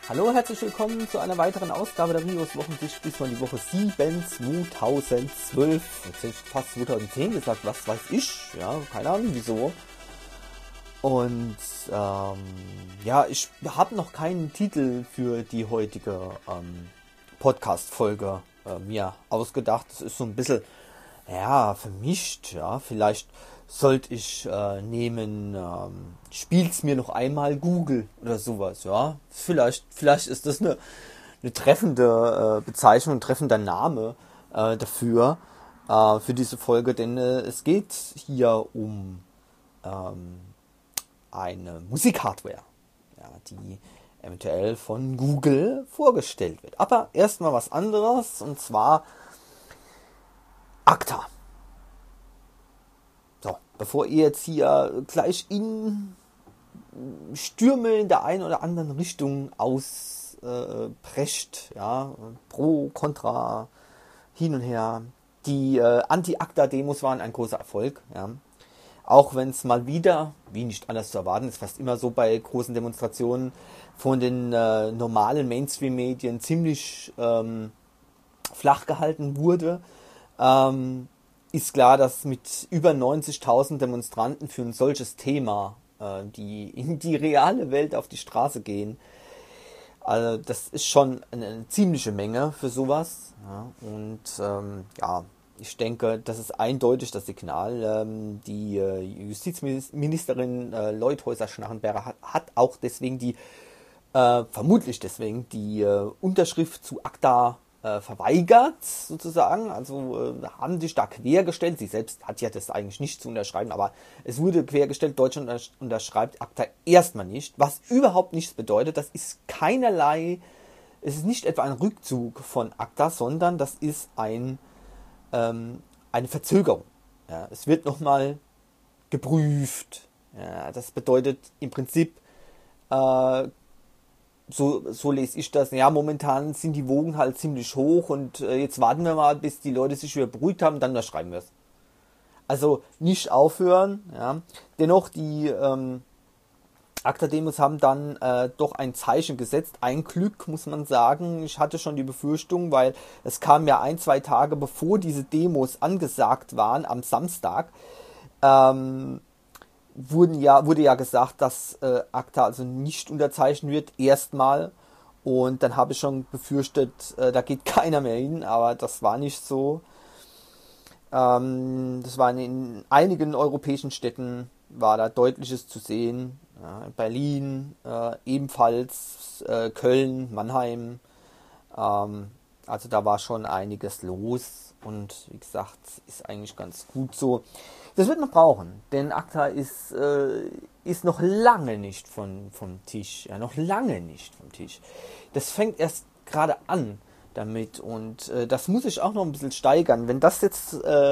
Hallo und herzlich willkommen zu einer weiteren Ausgabe der Rios Wochensicht bis von die Woche 7 2012. Jetzt hätte ich fast 2010 gesagt, was weiß ich, ja, keine Ahnung wieso. Und ich habe noch keinen Titel für die heutige Podcast-Folge mir ausgedacht. Das ist so ein bisschen, vermischt, ja, vielleicht sollte ich nehmen, spiel's mir noch einmal Google oder sowas, ja. Vielleicht ist das eine treffende Bezeichnung, ein treffender Name dafür, für diese Folge, denn es geht hier um eine Musikhardware, ja, die eventuell von Google vorgestellt wird. Aber erstmal was anderes, und zwar Akta. So, bevor ihr jetzt hier gleich in Stürme in der einen oder anderen Richtung ausprescht, ja, pro, contra, hin und her. Die Anti-Akta-Demos waren ein großer Erfolg, ja. Auch wenn es mal wieder, wie nicht anders zu erwarten, ist fast immer so bei großen Demonstrationen, von den normalen Mainstream-Medien ziemlich flach gehalten wurde, ist klar, dass mit über 90.000 Demonstranten für ein solches Thema, die in die reale Welt auf die Straße gehen, also das ist schon eine ziemliche Menge für sowas. Ja. Und ich denke, das ist eindeutig das Signal. Die Justizministerin Leuthäuser-Schnarrenberger hat auch deswegen vermutlich deswegen die Unterschrift zu Akta verweigert, sozusagen. Also haben sich da quergestellt. Sie selbst hat ja das eigentlich nicht zu unterschreiben, aber es wurde quergestellt. Deutschland unterschreibt Akta erstmal nicht, was überhaupt nichts bedeutet. Das ist keinerlei, es ist nicht etwa ein Rückzug von Akta, sondern das ist eine Verzögerung. Ja, es wird nochmal geprüft. Ja, das bedeutet im Prinzip, so lese ich das, ja, momentan sind die Wogen halt ziemlich hoch und jetzt warten wir mal, bis die Leute sich wieder beruhigt haben, dann schreiben wir es. Also nicht aufhören. Ja. Dennoch, die Akta-Demos haben dann doch ein Zeichen gesetzt. Ein Glück, muss man sagen. Ich hatte schon die Befürchtung, weil es kam ja 1-2 Tage bevor diese Demos angesagt waren, am Samstag, wurde ja gesagt, dass Akta also nicht unterzeichnet wird, erstmal. Und dann habe ich schon befürchtet, da geht keiner mehr hin, aber das war nicht so. Das war in einigen europäischen Städten, war da Deutliches zu sehen. Ja, Berlin, ebenfalls Köln, Mannheim. Also da war schon einiges los. Und wie gesagt, ist eigentlich ganz gut so. Das wird man brauchen, denn Akta ist noch lange nicht vom Tisch. Ja, noch lange nicht vom Tisch. Das fängt erst gerade an damit, und das muss ich auch noch ein bisschen steigern. Wenn das jetzt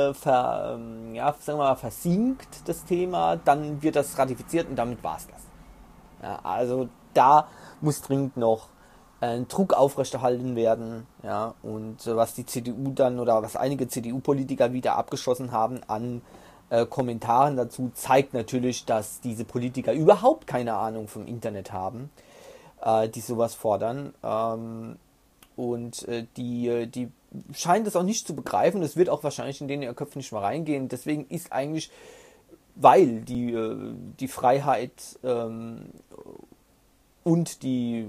versinkt, das Thema, dann wird das ratifiziert und damit war es das. Ja, also da muss dringend noch Druck aufrechterhalten werden, ja, und was die CDU dann oder was einige CDU-Politiker wieder abgeschossen haben an Kommentaren dazu, zeigt natürlich, dass diese Politiker überhaupt keine Ahnung vom Internet haben, die sowas fordern, und die scheinen das auch nicht zu begreifen. Das wird auch wahrscheinlich in denen ihr Köpfe nicht mal reingehen. Deswegen ist eigentlich, weil die Freiheit und die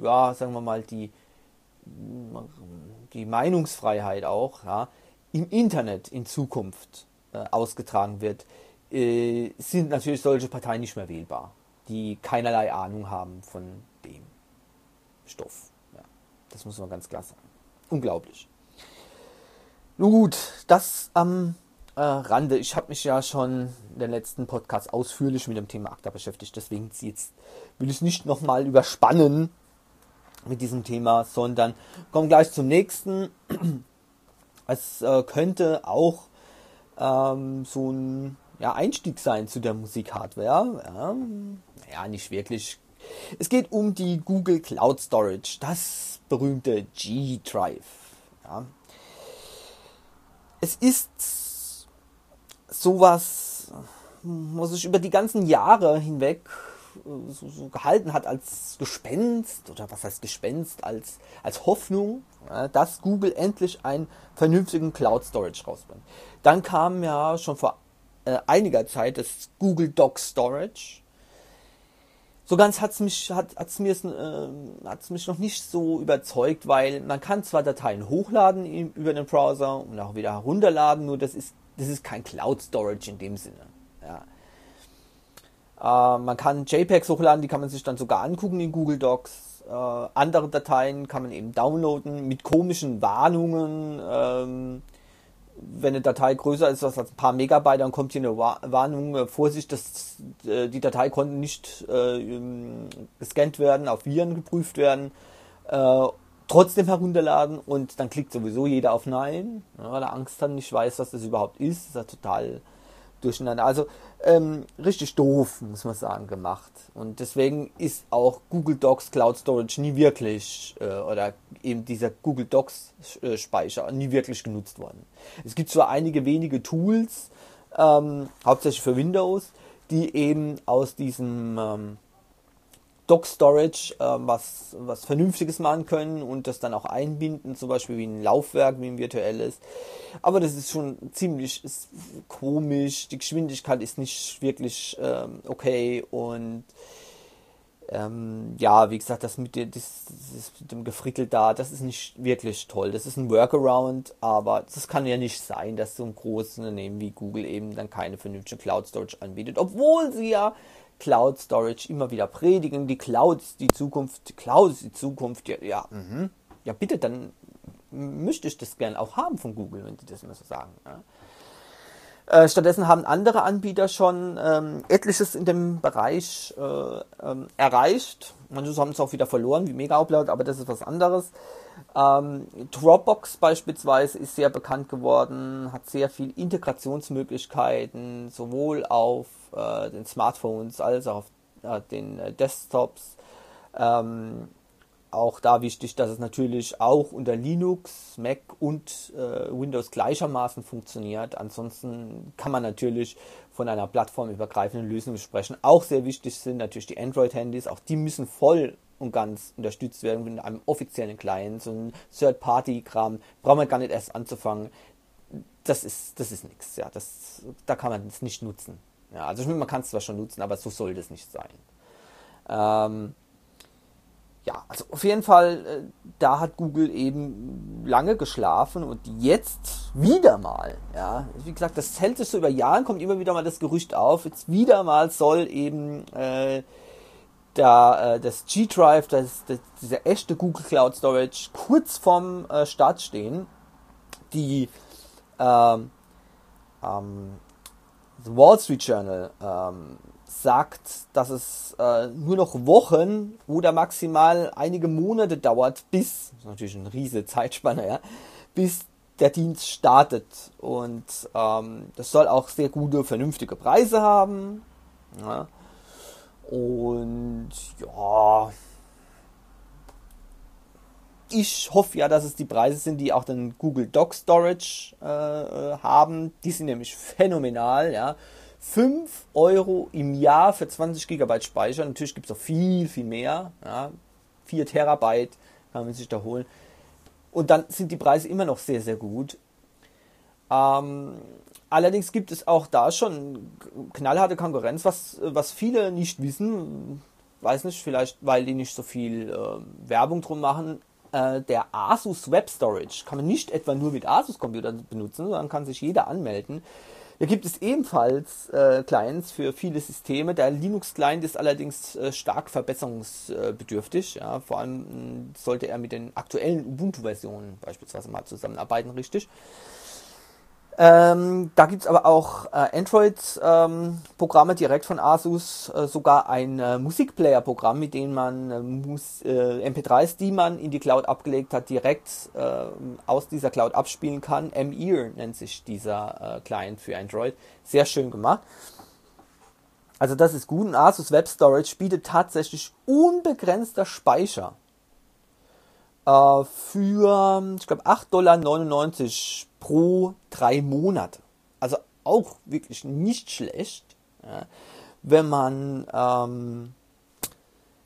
Meinungsfreiheit auch, ja, im Internet in Zukunft ausgetragen wird, sind natürlich solche Parteien nicht mehr wählbar, die keinerlei Ahnung haben von dem Stoff. Ja, das muss man ganz klar sagen. Unglaublich. Nun gut, das am Rande. Ich habe mich ja schon in den letzten Podcast ausführlich mit dem Thema Akta beschäftigt, deswegen jetzt will ich es nicht nochmal überspannen mit diesem Thema, sondern kommen gleich zum nächsten. Es könnte auch so ein Einstieg sein zu der Musikhardware. Ja, nicht wirklich. Es geht um die Google Cloud Storage, das berühmte G-Drive. Ja. Es ist sowas, was ich über die ganzen Jahre hinweg so gehalten hat als Gespenst, oder was heißt Gespenst, als Hoffnung, dass Google endlich einen vernünftigen Cloud Storage rausbringt. Dann kam ja schon vor einiger Zeit das Google Doc Storage. So ganz hat's mich noch nicht so überzeugt, weil man kann zwar Dateien hochladen über den Browser und auch wieder herunterladen, nur das ist kein Cloud Storage in dem Sinne. Ja. Man kann JPEGs hochladen, die kann man sich dann sogar angucken in Google Docs. Andere Dateien kann man eben downloaden mit komischen Warnungen. Wenn eine Datei größer ist als ein paar Megabyte, dann kommt hier eine Warnung, Vorsicht, die Datei konnte nicht gescannt werden, auf Viren geprüft werden, trotzdem herunterladen, und dann klickt sowieso jeder auf Nein, weil er Angst hat, nicht weiß, was das überhaupt ist. Das ist ja total durcheinander. Also richtig doof, muss man sagen, gemacht. Und deswegen ist auch Google Docs Cloud Storage nie wirklich, oder eben dieser Google Docs Speicher nie wirklich genutzt worden. Es gibt zwar einige wenige Tools, hauptsächlich für Windows, die eben aus diesem Doc Storage was Vernünftiges machen können und das dann auch einbinden, zum Beispiel wie ein Laufwerk, wie ein virtuelles. Aber das ist schon ziemlich komisch, die Geschwindigkeit ist nicht wirklich okay, und ja, wie gesagt, das mit dem Gefrickel da, das ist nicht wirklich toll. Das ist ein Workaround, aber das kann ja nicht sein, dass so ein großes Unternehmen wie Google eben dann keine vernünftige Cloud Storage anbietet, obwohl sie ja Cloud Storage immer wieder predigen. Die Cloud ist die Zukunft, ja, ja bitte, dann möchte ich das gerne auch haben von Google, wenn die das immer so sagen. Ja. Stattdessen haben andere Anbieter schon etliches in dem Bereich erreicht. Manche haben es auch wieder verloren, wie Mega Upload, aber das ist was anderes. Dropbox beispielsweise ist sehr bekannt geworden, hat sehr viel Integrationsmöglichkeiten, sowohl auf den Smartphones als auch auf den Desktops. Auch da wichtig, dass es natürlich auch unter Linux, Mac und Windows gleichermaßen funktioniert. Ansonsten kann man natürlich von einer plattformübergreifenden Lösung sprechen. Auch sehr wichtig sind natürlich die Android-Handys. Auch die müssen voll und ganz unterstützt werden mit einem offiziellen Client. So ein Third-Party-Kram braucht man gar nicht erst anzufangen. Das ist nichts. Ja, da kann man es nicht nutzen. Ja, also man kann es zwar schon nutzen, aber so soll das nicht sein. Ja, also auf jeden Fall, da hat Google eben lange geschlafen und jetzt wieder mal, ja, wie gesagt, das hält sich so über Jahre, kommt immer wieder mal das Gerücht auf, jetzt wieder mal soll eben das G-Drive, dieser echte Google Cloud Storage kurz vorm Start stehen. Die The Wall Street Journal sagt, dass es nur noch Wochen oder maximal einige Monate dauert, das ist natürlich eine riesige Zeitspanne, ja, bis der Dienst startet. Und das soll auch sehr gute, vernünftige Preise haben. Ja. Und ja, ich hoffe ja, dass es die Preise sind, die auch den Google Doc Storage haben. Die sind nämlich phänomenal, ja. 5 Euro im Jahr für 20 GB Speicher. Natürlich gibt es auch viel, viel mehr. Ja. 4 Terabyte kann man sich da holen. Und dann sind die Preise immer noch sehr, sehr gut. Allerdings gibt es auch da schon knallharte Konkurrenz, was viele nicht wissen. Weiß nicht, vielleicht weil die nicht so viel Werbung drum machen. Der Asus Web Storage kann man nicht etwa nur mit Asus Computern benutzen, sondern kann sich jeder anmelden. Da gibt es ebenfalls Clients für viele Systeme. Der Linux-Client ist allerdings stark verbesserungsbedürftig. Ja. Vor allem sollte er mit den aktuellen Ubuntu-Versionen beispielsweise mal zusammenarbeiten, richtig. Da gibt es aber auch Android-Programme direkt von Asus, sogar ein Musikplayer-Programm, mit dem man MP3s, die man in die Cloud abgelegt hat, direkt aus dieser Cloud abspielen kann. M-Ear nennt sich dieser Client für Android. Sehr schön gemacht. Also das ist gut. Und Asus Web Storage bietet tatsächlich unbegrenzter Speicher für, ich glaube, 8,99 $ pro 3 Monate. Also auch wirklich nicht schlecht, ja, wenn man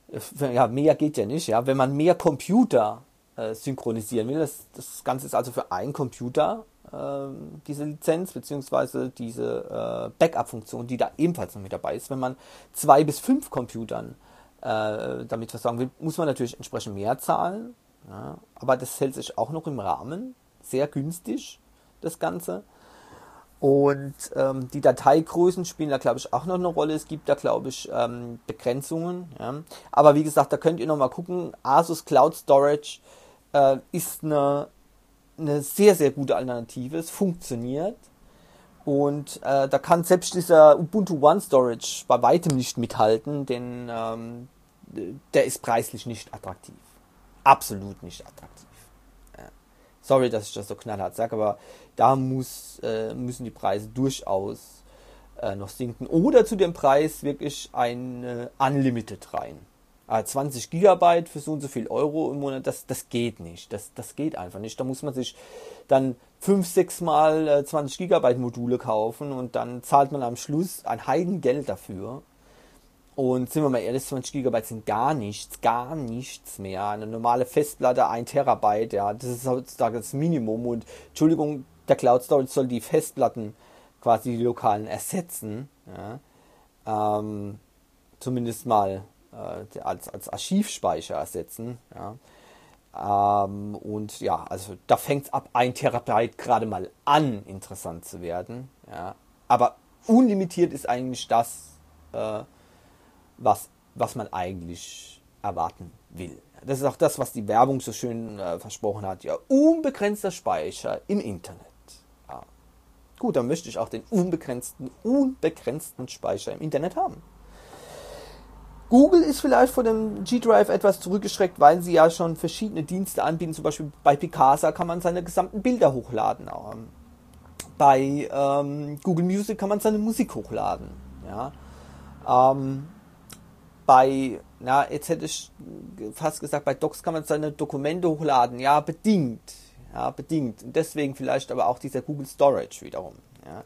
Ja, mehr geht ja nicht, ja. Wenn man mehr Computer synchronisieren will, das Ganze ist also für einen Computer diese Lizenz, beziehungsweise diese Backup-Funktion, die da ebenfalls noch mit dabei ist. Wenn man 2 bis 5 Computern damit versorgen will, muss man natürlich entsprechend mehr zahlen. Ja, aber das hält sich auch noch im Rahmen. Sehr günstig, das Ganze. Und die Dateigrößen spielen da, glaube ich, auch noch eine Rolle. Es gibt da, glaube ich, Begrenzungen. Ja. Aber wie gesagt, da könnt ihr noch mal gucken. Asus Cloud Storage ist eine sehr, sehr gute Alternative. Es funktioniert. Und da kann selbst dieser Ubuntu One Storage bei weitem nicht mithalten, denn der ist preislich nicht attraktiv. Absolut nicht attraktiv. Ja. Sorry, dass ich das so knallhart sage, aber da müssen die Preise durchaus noch sinken. Oder zu dem Preis wirklich ein Unlimited rein. 20 Gigabyte für so und so viel Euro im Monat, das geht nicht. Das geht einfach nicht. Da muss man sich dann 5, 6 Mal 20 Gigabyte Module kaufen und dann zahlt man am Schluss ein Heidengeld dafür. Und sind wir mal ehrlich, 20 Gigabyte sind gar nichts mehr. Eine normale Festplatte, 1 Terabyte, ja, das ist heutzutage das Minimum. Und Entschuldigung, der Cloud Storage soll die Festplatten quasi die lokalen ersetzen. Ja. Zumindest mal als Archivspeicher ersetzen. Ja. Und ja, also da fängt es ab 1 Terabyte gerade mal an, interessant zu werden. Ja. Aber unlimitiert ist eigentlich das, was man eigentlich erwarten will. Das ist auch das, was die Werbung so schön versprochen hat. Ja, unbegrenzter Speicher im Internet. Ja. Gut, dann möchte ich auch den unbegrenzten Speicher im Internet haben. Google ist vielleicht vor dem G-Drive etwas zurückgeschreckt, weil sie ja schon verschiedene Dienste anbieten. Zum Beispiel bei Picasa kann man seine gesamten Bilder hochladen. Bei Google Music kann man seine Musik hochladen. Ja. Jetzt hätte ich fast gesagt, bei Docs kann man seine Dokumente hochladen. Ja, bedingt. Ja, bedingt. Und deswegen vielleicht aber auch dieser Google Storage wiederum. Ja.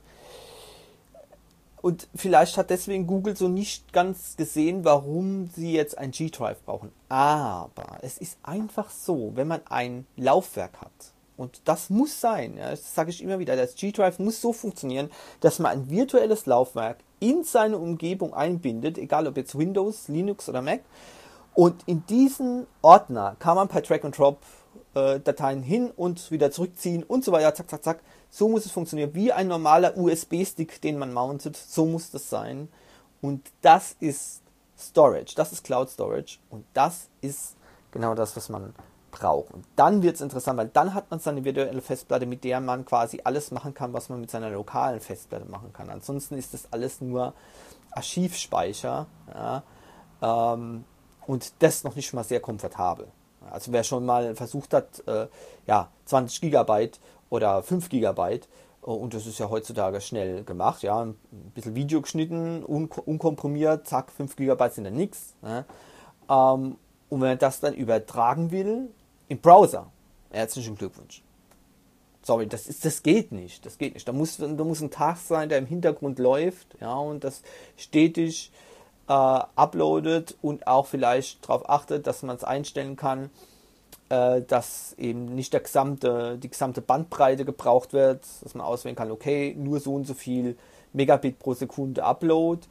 Und vielleicht hat deswegen Google so nicht ganz gesehen, warum sie jetzt ein G-Drive brauchen. Aber es ist einfach so, wenn man ein Laufwerk hat, und das muss sein, ja, das sage ich immer wieder, das G-Drive muss so funktionieren, dass man ein virtuelles Laufwerk in seine Umgebung einbindet, egal ob jetzt Windows, Linux oder Mac. Und in diesen Ordner kann man per Drag and Drop Dateien hin und wieder zurückziehen und so weiter, zack, zack, zack. So muss es funktionieren, wie ein normaler USB-Stick, den man mountet. So muss das sein. Und das ist Storage, das ist Cloud Storage. Und das ist genau das, was man braucht. Und dann wird es interessant, weil dann hat man seine virtuelle Festplatte, mit der man quasi alles machen kann, was man mit seiner lokalen Festplatte machen kann. Ansonsten ist das alles nur Archivspeicher. Ja, und das noch nicht mal sehr komfortabel. Also wer schon mal versucht hat, 20 Gigabyte oder 5 Gigabyte, und das ist ja heutzutage schnell gemacht, ja, ein bisschen Video geschnitten, unkomprimiert, zack, 5 Gigabyte sind dann nichts. Ja. Und wenn man das dann übertragen will, im Browser, herzlichen Glückwunsch. Sorry, das geht nicht. Das geht nicht. Da muss ein Task sein, der im Hintergrund läuft, ja, und das stetig uploadet und auch vielleicht darauf achtet, dass man es einstellen kann, dass eben nicht die gesamte Bandbreite gebraucht wird, dass man auswählen kann, okay, nur so und so viel Megabit pro Sekunde Upload,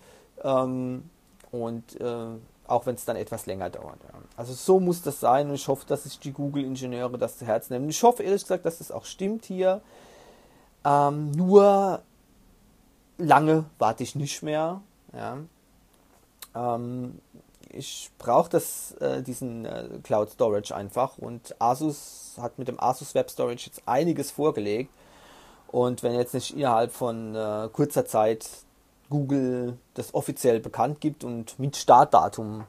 auch wenn es dann etwas länger dauert. Ja. Also so muss das sein, und ich hoffe, dass sich die Google-Ingenieure das zu Herzen nehmen. Ich hoffe ehrlich gesagt, dass das auch stimmt hier. Nur lange warte ich nicht mehr. Ja. Ich brauche diesen Cloud Storage einfach, und Asus hat mit dem Asus Web Storage jetzt einiges vorgelegt, und wenn jetzt nicht innerhalb von kurzer Zeit Google das offiziell bekannt gibt und mit Startdatum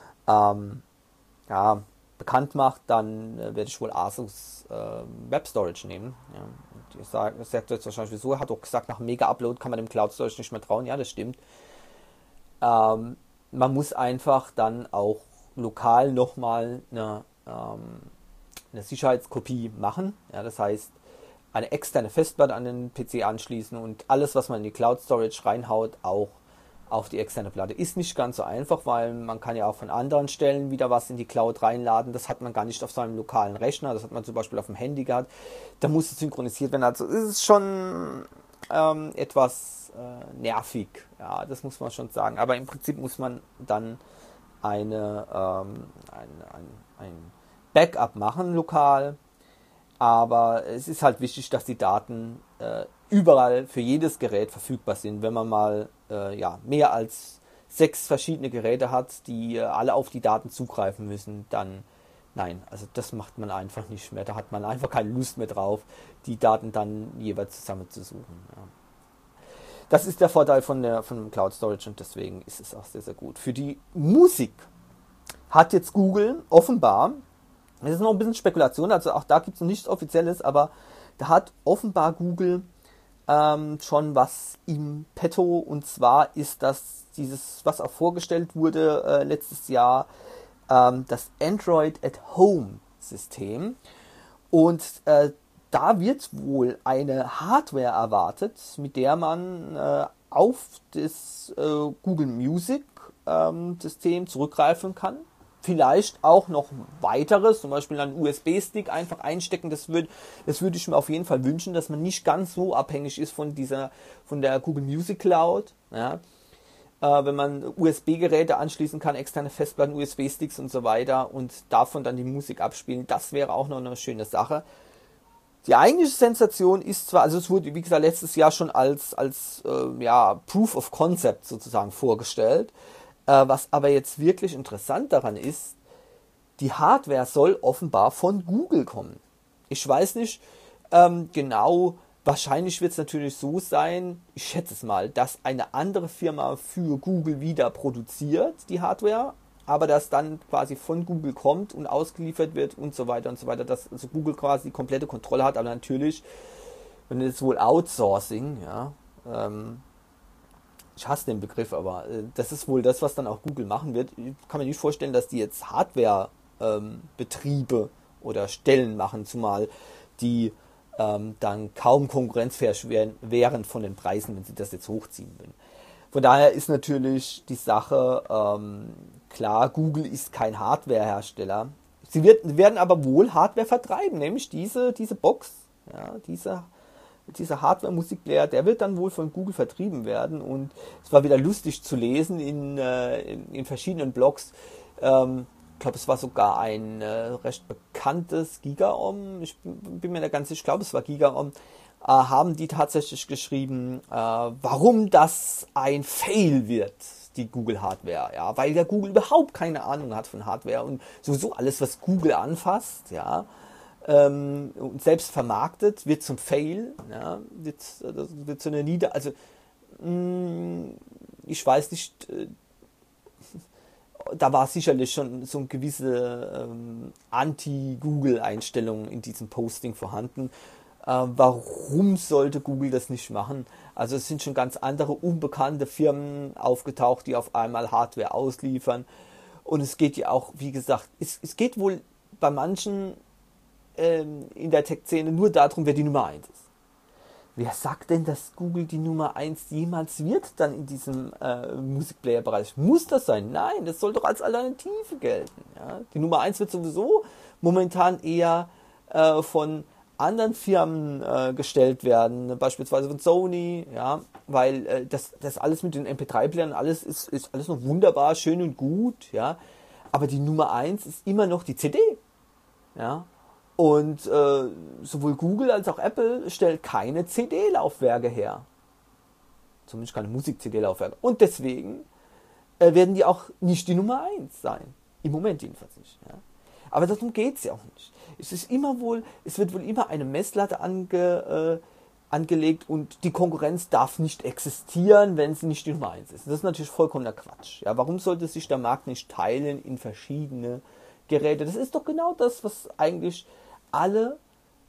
bekannt macht, dann werde ich wohl Asus Web Storage nehmen. Ja. Und ihr sagt jetzt wahrscheinlich, wieso? Er hat doch gesagt, nach Mega-Upload kann man dem Cloud Storage nicht mehr trauen. Ja, das stimmt. Man muss einfach dann auch lokal nochmal eine Sicherheitskopie machen. Ja, das heißt, eine externe Festplatte an den PC anschließen und alles, was man in die Cloud Storage reinhaut, auch auf die externe Platte. Ist nicht ganz so einfach, weil man kann ja auch von anderen Stellen wieder was in die Cloud reinladen. Das hat man gar nicht auf seinem lokalen Rechner. Das hat man zum Beispiel auf dem Handy gehabt. Da muss es synchronisiert werden. Also ist es schon etwas nervig. Ja, das muss man schon sagen. Aber im Prinzip muss man dann ein Backup machen lokal. Aber es ist halt wichtig, dass die Daten überall für jedes Gerät verfügbar sind. Wenn man mal mehr als 6 verschiedene Geräte hat, die alle auf die Daten zugreifen müssen, dann nein, also das macht man einfach nicht mehr. Da hat man einfach keine Lust mehr drauf, die Daten dann jeweils zusammenzusuchen. Ja. Das ist der Vorteil von dem Cloud Storage und deswegen ist es auch sehr, sehr gut. Für die Musik hat jetzt Google offenbar, das ist noch ein bisschen Spekulation, also auch da gibt es noch nichts Offizielles, aber da hat offenbar Google schon was im Petto, und zwar ist das dieses, was auch vorgestellt wurde letztes Jahr, das Android at Home System, und da wird wohl eine Hardware erwartet, mit der man auf das Google Music System zurückgreifen kann. Vielleicht auch noch weiteres, zum Beispiel einen USB-Stick einfach einstecken. Das würde ich mir auf jeden Fall wünschen, dass man nicht ganz so abhängig ist von der Google Music Cloud. Ja. Wenn man USB-Geräte anschließen kann, externe Festplatten, USB-Sticks und so weiter und davon dann die Musik abspielen, das wäre auch noch eine schöne Sache. Die eigentliche Sensation ist zwar, also es wurde, wie gesagt, letztes Jahr schon als Proof of Concept sozusagen vorgestellt. Was aber jetzt wirklich interessant daran ist, die Hardware soll offenbar von Google kommen. Ich weiß nicht genau, wahrscheinlich wird es natürlich so sein, ich schätze es mal, dass eine andere Firma für Google wieder produziert, die Hardware, aber dass dann quasi von Google kommt und ausgeliefert wird und so weiter, dass also Google quasi die komplette Kontrolle hat, aber natürlich, wenn es wohl Outsourcing, ja, ich hasse den Begriff, aber das ist wohl das, was dann auch Google machen wird. Ich kann mir nicht vorstellen, dass die jetzt Hardware-Betriebe oder Stellen machen, zumal die dann kaum konkurrenzfähig wären von den Preisen, wenn sie das jetzt hochziehen würden. Von daher ist natürlich die Sache klar, Google ist kein Hardware-Hersteller. Sie werden aber wohl Hardware vertreiben, nämlich diese Box, ja, dieser Hardware-Musikplayer, der wird dann wohl von Google vertrieben werden, und es war wieder lustig zu lesen in verschiedenen Blogs. Ich glaube, es war sogar ein recht bekanntes GigaOM, ich bin mir nicht ganz sicher, ich glaube, es war GigaOM, haben die tatsächlich geschrieben, warum das ein Fail wird, die Google-Hardware, ja, weil der Google überhaupt keine Ahnung hat von Hardware und sowieso alles, was Google anfasst, ja, und selbst vermarktet, wird zum Fail, ja, wird zu einer also ich weiß nicht, da war sicherlich schon so eine gewisse Anti-Google-Einstellung in diesem Posting vorhanden. Warum sollte Google das nicht machen? Also es sind schon ganz andere unbekannte Firmen aufgetaucht, die auf einmal Hardware ausliefern, und es geht ja auch, wie gesagt, es geht wohl bei manchen in der Tech-Szene nur darum, wer die Nummer 1 ist. Wer sagt denn, dass Google die Nummer 1 jemals wird dann in diesem Musikplayer-Bereich? Muss das sein? Nein, das soll doch als Alternative gelten. Ja? Die Nummer 1 wird sowieso momentan eher von anderen Firmen gestellt werden, beispielsweise von Sony, ja, weil das alles mit den MP3-Playern, alles ist alles noch wunderbar, schön und gut, ja, aber die Nummer 1 ist immer noch die CD, ja. Und sowohl Google als auch Apple stellt keine CD-Laufwerke her. Zumindest keine Musik-CD-Laufwerke. Und deswegen werden die auch nicht die Nummer 1 sein. Im Moment jedenfalls nicht. Ja. Aber darum geht es ja auch nicht. Es wird wohl immer eine Messlatte angelegt, und die Konkurrenz darf nicht existieren, wenn sie nicht die Nummer 1 ist. Das ist natürlich vollkommener Quatsch. Ja, warum sollte sich der Markt nicht teilen in verschiedene Geräte? Das ist doch genau das, was eigentlich alle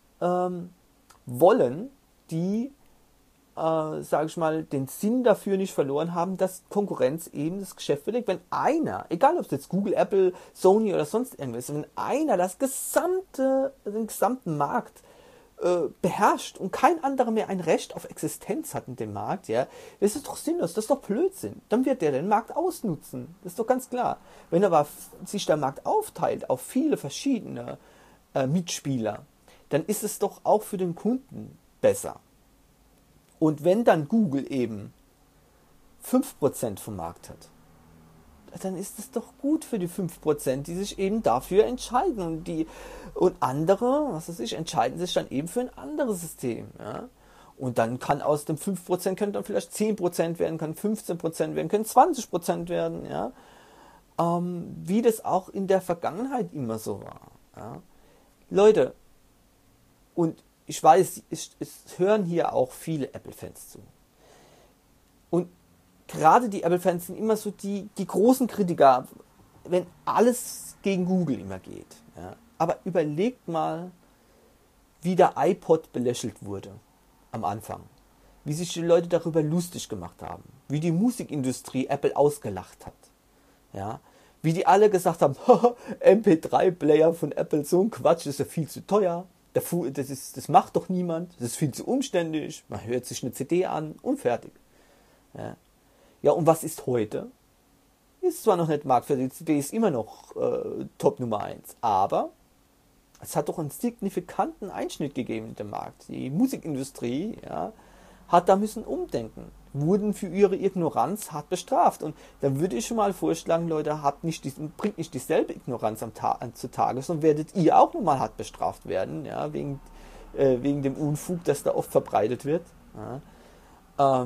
wollen, die, sage ich mal, den Sinn dafür nicht verloren haben, dass Konkurrenz eben das Geschäft belegt. Wenn einer, egal ob es jetzt Google, Apple, Sony oder sonst irgendwas ist, wenn einer den gesamten Markt beherrscht und kein anderer mehr ein Recht auf Existenz hat in dem Markt, ja, das ist doch sinnlos, das ist doch Blödsinn. Dann wird der den Markt ausnutzen. Das ist doch ganz klar. Wenn aber sich der Markt aufteilt auf viele verschiedene Mitspieler, dann ist es doch auch für den Kunden besser. Und wenn dann Google eben 5% vom Markt hat, dann ist es doch gut für die 5%, die sich eben dafür entscheiden. Und andere, was weiß ich, entscheiden sich dann eben für ein anderes System. Ja? Und dann kann aus dem 5% können dann vielleicht 10% werden, kann 15% werden, können 20% werden. Ja? Wie das auch in der Vergangenheit immer so war. Ja? Leute, und ich weiß, es hören hier auch viele Apple-Fans zu. Und gerade die Apple-Fans sind immer so die großen Kritiker, wenn alles gegen Google immer geht. Ja. Aber überlegt mal, wie der iPod belächelt wurde am Anfang. Wie sich die Leute darüber lustig gemacht haben. Wie die Musikindustrie Apple ausgelacht hat. Ja. Wie die alle gesagt haben, MP3-Player von Apple, so ein Quatsch, das ist ja viel zu teuer. Das macht doch niemand. Das ist viel zu umständlich. Man hört sich eine CD an und fertig. Ja. Ja, und was ist heute? Ist zwar noch nicht marktführend, die CD ist immer noch Top Nummer 1, aber es hat doch einen signifikanten Einschnitt gegeben in dem Markt. Die Musikindustrie, ja, hat da müssen umdenken, wurden für ihre Ignoranz hart bestraft. Und da würde ich schon mal vorschlagen, Leute, bringt nicht dieselbe Ignoranz zutage, sondern werdet ihr auch nochmal hart bestraft werden, ja, wegen dem Unfug, das da oft verbreitet wird. Ja.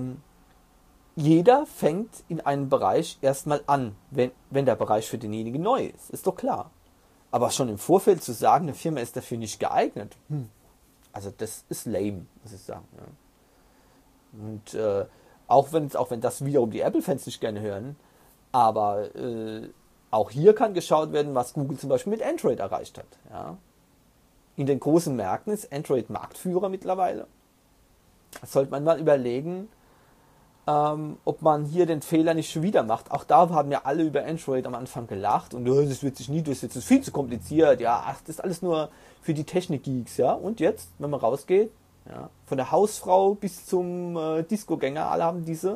Jeder fängt in einem Bereich erstmal an, wenn der Bereich für denjenigen neu ist doch klar. Aber schon im Vorfeld zu sagen, eine Firma ist dafür nicht geeignet, also das ist lame, muss ich sagen. Ja. Und auch wenn das wiederum die Apple-Fans nicht gerne hören, aber auch hier kann geschaut werden, was Google zum Beispiel mit Android erreicht hat. Ja. In den großen Märkten ist Android Marktführer mittlerweile. Das sollte man mal überlegen, ob man hier den Fehler nicht schon wieder macht. Auch da haben ja alle über Android am Anfang gelacht und das wird sich nie durchsetzen, das ist viel zu kompliziert, ja, ach, das ist alles nur für die Technik-Geeks, ja. Und jetzt, wenn man rausgeht, ja, von der Hausfrau bis zum Disco-Gänger, alle haben diese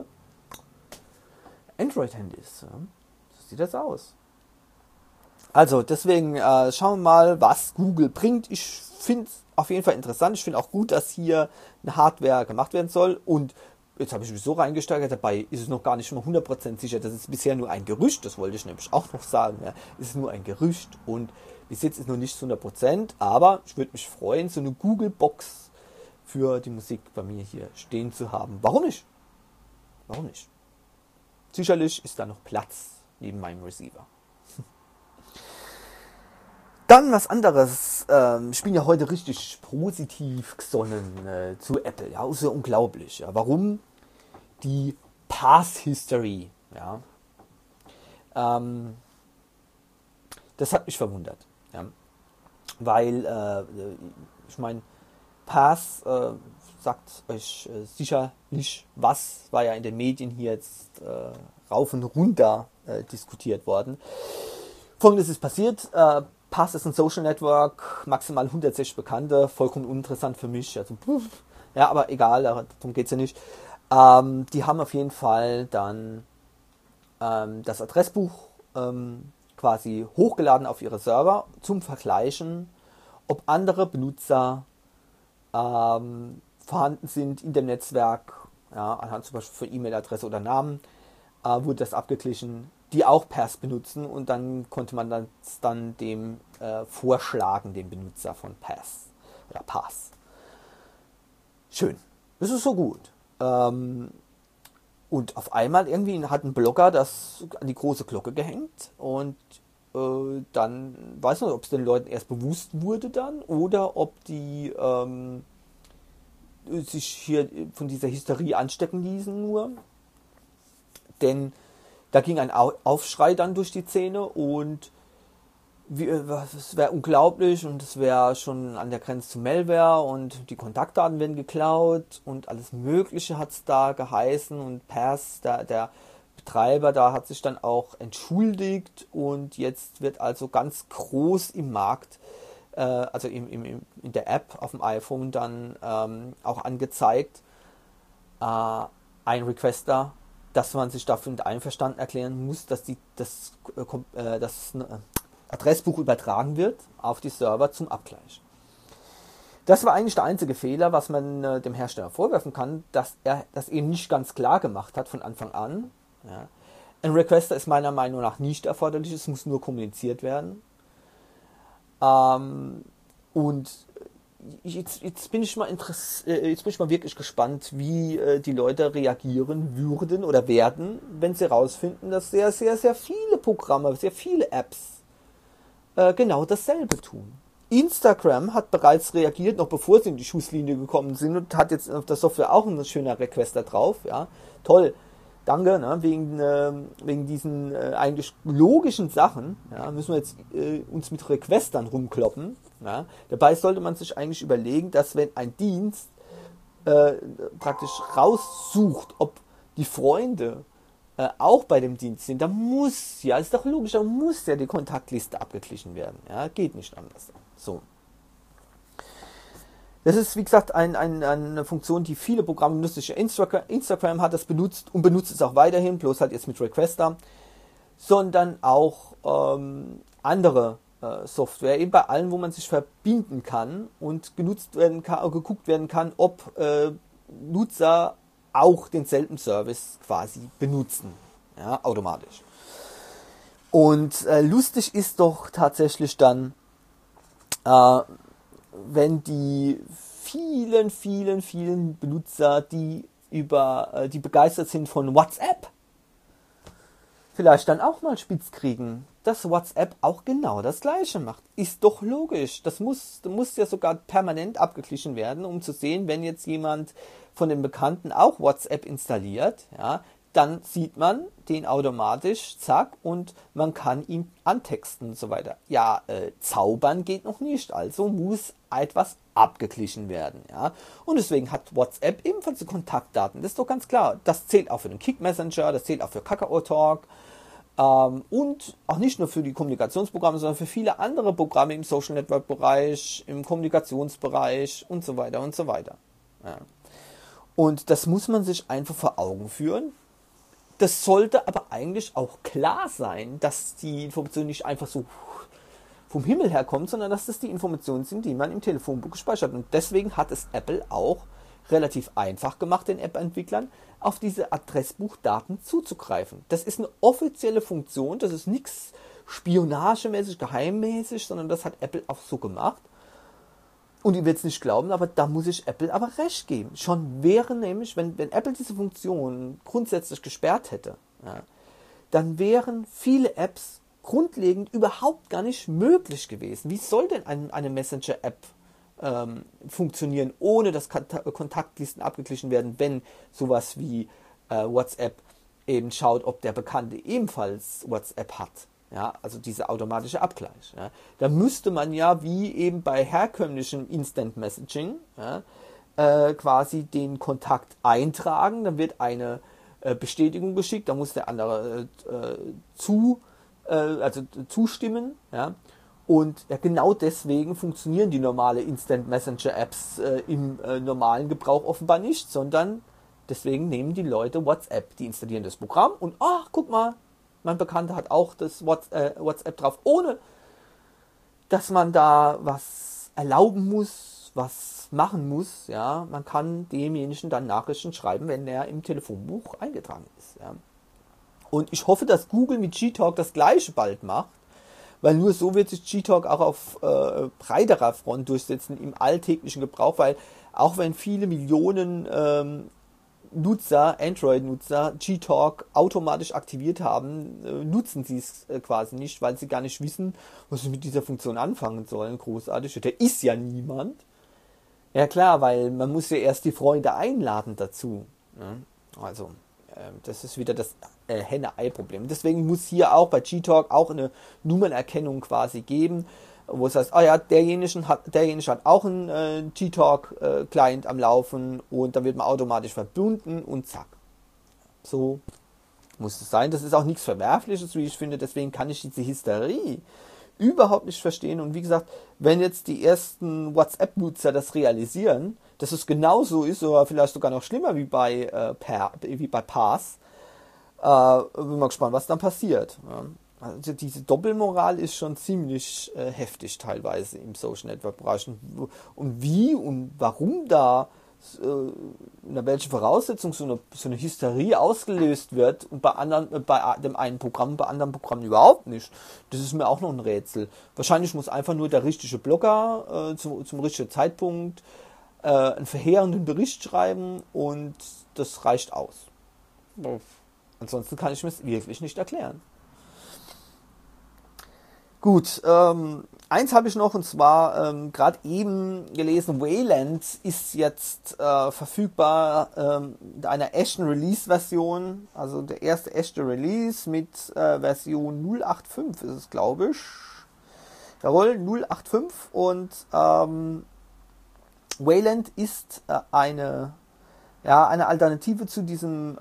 Android-Handys. Ja. So sieht das aus. Also, deswegen schauen wir mal, was Google bringt. Ich finde es auf jeden Fall interessant. Ich finde auch gut, dass hier eine Hardware gemacht werden soll und jetzt habe ich mich so reingesteigert, dabei ist es noch gar nicht mal 100% sicher. Das ist bisher nur ein Gerücht, das wollte ich nämlich auch noch sagen. Ja. Es ist nur ein Gerücht und bis jetzt ist noch nicht zu 100%, aber ich würde mich freuen, so eine Google-Box für die Musik bei mir hier stehen zu haben. Warum nicht? Warum nicht? Sicherlich ist da noch Platz neben meinem Receiver. Dann was anderes. Ich bin ja heute richtig positiv gesonnen zu Apple. Ja, ist ja unglaublich. Ja. Warum? Die Path History. Ja. Das hat mich verwundert. Ja. Weil, ich meine, Path sagt euch sicherlich was, war ja in den Medien hier jetzt rauf und runter diskutiert worden. Folgendes ist passiert. Path ist ein Social Network, maximal 160 Bekannte, vollkommen uninteressant für mich. Also, ja, aber egal, darum geht es ja nicht. Die haben auf jeden Fall dann das Adressbuch quasi hochgeladen auf ihre Server zum Vergleichen, ob andere Benutzer vorhanden sind in dem Netzwerk, ja, anhand zum Beispiel von E-Mail-Adresse oder Namen, wurde das abgeglichen, die auch Path benutzen und dann konnte man das dann dem vorschlagen, dem Benutzer von Path oder Path. Schön, das ist so gut. Und auf einmal irgendwie hat ein Blogger das an die große Glocke gehängt und dann, weiß nicht, ob es den Leuten erst bewusst wurde dann oder ob die sich hier von dieser Hysterie anstecken ließen nur. Denn da ging ein Aufschrei dann durch die Szene und es wäre unglaublich und es wäre schon an der Grenze zu Malware und die Kontaktdaten werden geklaut und alles Mögliche hat es da geheißen und Path, der Betreiber, da hat sich dann auch entschuldigt und jetzt wird also ganz groß im Markt also in der App auf dem iPhone dann auch angezeigt, ein Requester, dass man sich dafür nicht einverstanden erklären muss, dass das Adressbuch übertragen wird auf die Server zum Abgleich. Das war eigentlich der einzige Fehler, was man dem Hersteller vorwerfen kann, dass er das eben nicht ganz klar gemacht hat von Anfang an. Ja. Ein Requester ist meiner Meinung nach nicht erforderlich, es muss nur kommuniziert werden. Und jetzt bin ich mal wirklich gespannt, wie die Leute reagieren würden oder werden, wenn sie herausfinden, dass sehr, sehr, sehr viele Programme, sehr viele Apps genau dasselbe tun. Instagram hat bereits reagiert, noch bevor sie in die Schusslinie gekommen sind, und hat jetzt auf der Software auch ein schöner Requester drauf. Ja, toll, danke, ne? Wegen diesen eigentlich logischen Sachen, ja, müssen wir jetzt uns mit Requestern rumkloppen. Ja. Dabei sollte man sich eigentlich überlegen, dass wenn ein Dienst praktisch raussucht, ob die Freunde auch bei dem Dienst sind, dann muss ja, ist doch logisch, da muss ja die Kontaktliste abgeglichen werden. Ja, geht nicht anders. So. Das ist, wie gesagt, eine Funktion, die viele Programme benutzen. Instagram hat das benutzt und benutzt es auch weiterhin, bloß halt jetzt mit Requester, sondern auch andere Software, eben bei allen, wo man sich verbinden kann und geguckt werden kann, ob Nutzer auch denselben Service quasi benutzen, ja, automatisch. Und lustig ist doch tatsächlich dann, wenn die vielen Benutzer, die begeistert sind von WhatsApp, vielleicht dann auch mal spitz kriegen, dass WhatsApp auch genau das Gleiche macht. Ist doch logisch. Das muss ja sogar permanent abgeglichen werden, um zu sehen, wenn jetzt jemand von den Bekannten auch WhatsApp installiert, ja, dann sieht man den automatisch, zack, und man kann ihn antexten und so weiter. Ja, zaubern geht noch nicht, also muss etwas abgeglichen werden. Ja. Und deswegen hat WhatsApp ebenfalls die Kontaktdaten, das ist doch ganz klar. Das zählt auch für den Kick Messenger, das zählt auch für Kakao Talk und auch nicht nur für die Kommunikationsprogramme, sondern für viele andere Programme im Social Network Bereich, im Kommunikationsbereich und so weiter und so weiter. Ja. Und das muss man sich einfach vor Augen führen. Das sollte aber eigentlich auch klar sein, dass die Information nicht einfach so vom Himmel herkommt, sondern dass das die Informationen sind, die man im Telefonbuch gespeichert hat. Und deswegen hat es Apple auch relativ einfach gemacht, den App-Entwicklern, auf diese Adressbuchdaten zuzugreifen. Das ist eine offizielle Funktion, das ist nichts spionagemäßig, geheimmäßig, sondern das hat Apple auch so gemacht. Und ihr werdet es nicht glauben, aber da muss ich Apple aber recht geben. Schon wäre nämlich, wenn Apple diese Funktion grundsätzlich gesperrt hätte, ja, dann wären viele Apps grundlegend überhaupt gar nicht möglich gewesen. Wie soll denn eine Messenger-App funktionieren, ohne dass Kontaktlisten abgeglichen werden, wenn sowas wie WhatsApp eben schaut, ob der Bekannte ebenfalls WhatsApp hat? Ja, also dieser automatische Abgleich. Ja. Da müsste man ja, wie eben bei herkömmlichem Instant Messaging, ja, quasi den Kontakt eintragen, dann wird eine Bestätigung geschickt, da muss der andere zustimmen. Ja. Und ja, genau deswegen funktionieren die normale Instant Messenger Apps im normalen Gebrauch offenbar nicht, sondern deswegen nehmen die Leute WhatsApp, die installieren das Programm und ach, guck mal, mein Bekannter hat auch das WhatsApp drauf, ohne dass man da was erlauben muss, was machen muss. Ja, man kann demjenigen dann Nachrichten schreiben, wenn er im Telefonbuch eingetragen ist. Ja. Und ich hoffe, dass Google mit Gtalk das Gleiche bald macht, weil nur so wird sich Gtalk auch auf breiterer Front durchsetzen im alltäglichen Gebrauch, weil auch wenn viele Millionen Android-Nutzer, Gtalk automatisch aktiviert haben, nutzen sie es quasi nicht, weil sie gar nicht wissen, was sie mit dieser Funktion anfangen sollen. Großartig. Da ist ja niemand. Ja klar, weil man muss ja erst die Freunde einladen dazu. Ne? Also, das ist wieder das Henne-Ei-Problem. Deswegen muss hier auch bei Gtalk auch eine Nummernerkennung quasi geben, wo es heißt, oh ja, derjenige hat auch einen Gtalk-Client am Laufen und dann wird man automatisch verbunden und zack. So muss es sein. Das ist auch nichts Verwerfliches, wie ich finde, deswegen kann ich diese Hysterie überhaupt nicht verstehen. Und wie gesagt, wenn jetzt die ersten WhatsApp-Nutzer das realisieren, dass es genauso ist oder vielleicht sogar noch schlimmer wie bei Pass, bin mal gespannt, was dann passiert. Ja. Also diese Doppelmoral ist schon ziemlich heftig teilweise im Social Network Bereich. Und wie und warum da unter welchen Voraussetzungen so eine Hysterie ausgelöst wird und bei dem einen Programm, bei anderen Programmen überhaupt nicht. Das ist mir auch noch ein Rätsel. Wahrscheinlich muss einfach nur der richtige Blogger zum richtigen Zeitpunkt einen verheerenden Bericht schreiben und das reicht aus. Ansonsten kann ich mir es wirklich nicht erklären. Gut, eins habe ich noch, und zwar gerade eben gelesen, Wayland ist jetzt verfügbar in einer echten Release-Version, also der erste echte Release mit Version 0.8.5 ist es, glaube ich. Jawohl, 0.8.5 und Wayland ist eine Alternative zu diesem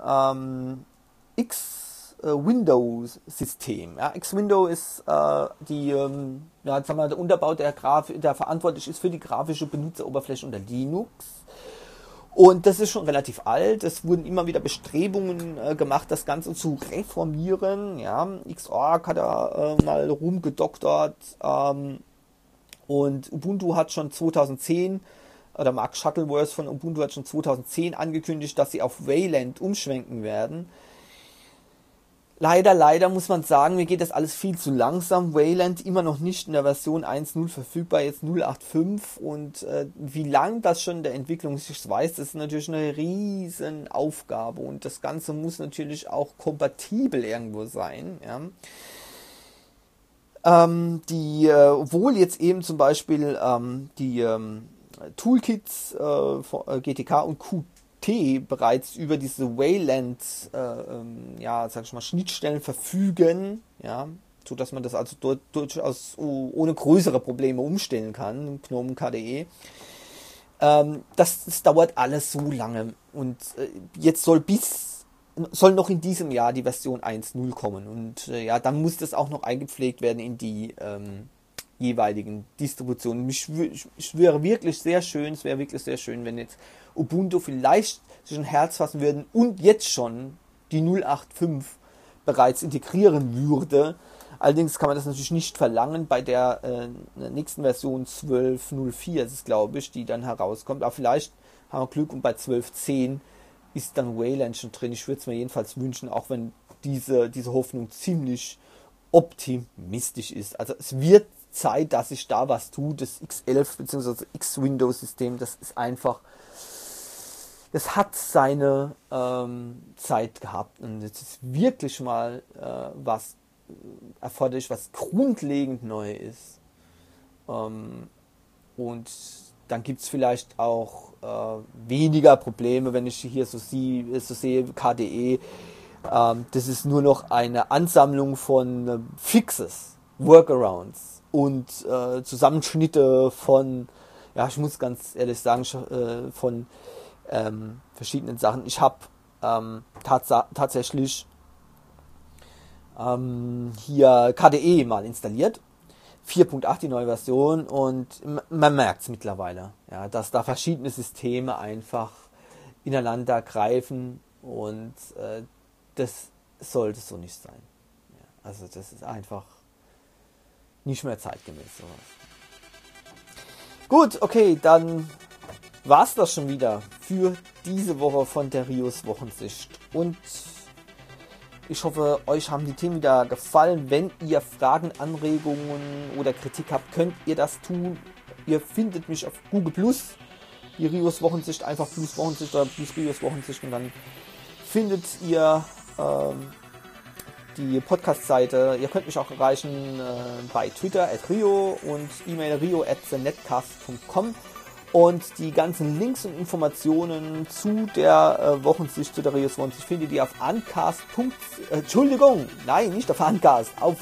X-Window-System. Ja, X-Window ist der Unterbau, der verantwortlich ist für die grafische Benutzeroberfläche unter Linux. Und das ist schon relativ alt. Es wurden immer wieder Bestrebungen gemacht, das Ganze zu reformieren. Ja, Xorg hat da mal rumgedoktert. Und Ubuntu hat schon 2010, oder Mark Shuttleworth von Ubuntu hat schon 2010 angekündigt, dass sie auf Wayland umschwenken werden. Leider muss man sagen, mir geht das alles viel zu langsam. Wayland immer noch nicht in der Version 1.0 verfügbar, jetzt 0.8.5 und wie lang das schon in der Entwicklung ist, ich weiß, das ist natürlich eine riesen Aufgabe und das Ganze muss natürlich auch kompatibel irgendwo sein. Ja. Obwohl jetzt eben zum Beispiel die Toolkits von GTK und Qt bereits über diese Wayland Schnittstellen verfügen, ja, so dass man das also durchaus ohne größere Probleme umstellen kann, GNOME KDE. Das dauert alles so lange und jetzt soll noch in diesem Jahr die Version 1.0 kommen und dann muss das auch noch eingepflegt werden in die jeweiligen Distributionen. Es wäre wirklich sehr schön, wenn jetzt Ubuntu vielleicht sich ein Herz fassen würden und jetzt schon die 0.8.5 bereits integrieren würde. Allerdings kann man das natürlich nicht verlangen bei der nächsten Version 12.04, das ist glaube ich, die dann herauskommt. Aber vielleicht haben wir Glück und bei 12.10 ist dann Wayland schon drin. Ich würde es mir jedenfalls wünschen, auch wenn diese Hoffnung ziemlich optimistisch ist. Also es wird Zeit, dass sich da was tut. Das X11 bzw. X-Windows-System, das ist einfach, das hat seine Zeit gehabt und es ist wirklich mal was erforderlich, was grundlegend neu ist. Und dann gibt es vielleicht auch weniger Probleme, wenn ich hier so sehe, KDE. Das ist nur noch eine Ansammlung von Fixes, Workarounds und Zusammenschnitte von, ja, ich muss ganz ehrlich sagen, von verschiedenen Sachen. Ich habe tatsächlich hier KDE mal installiert, 4.8 die neue Version, und man merkt es mittlerweile, ja, dass da verschiedene Systeme einfach ineinander greifen und das sollte so nicht sein. Ja, also das ist einfach nicht mehr zeitgemäß sowas. Gut, okay, dann war's das schon wieder für diese Woche von der Rios Wochensicht. Und ich hoffe, euch haben die Themen wieder gefallen. Wenn ihr Fragen, Anregungen oder Kritik habt, könnt ihr das tun. Ihr findet mich auf Google Plus, die Rios Wochensicht, einfach Plus Wochensicht oder Plus Rios Wochensicht, und dann findet ihr die Podcast-Seite. Ihr könnt mich auch erreichen bei Twitter @rio und E-Mail rio@thenetcast.com. Und die ganzen Links und Informationen zu der Wochensicht, zu der Rios Wochensicht, findet ihr auf auf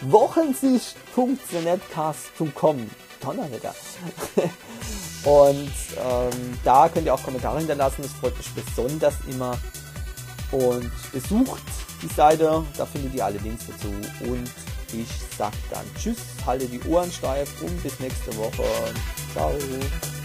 wochensicht.thenetcast.com. Donnerwetter. Und da könnt ihr auch Kommentare hinterlassen, das freut mich besonders immer. Und besucht die Seite, da findet ihr alle Links dazu. Und Ich sag dann Tschüss, halte die Ohren steif und bis nächste Woche. Ciao.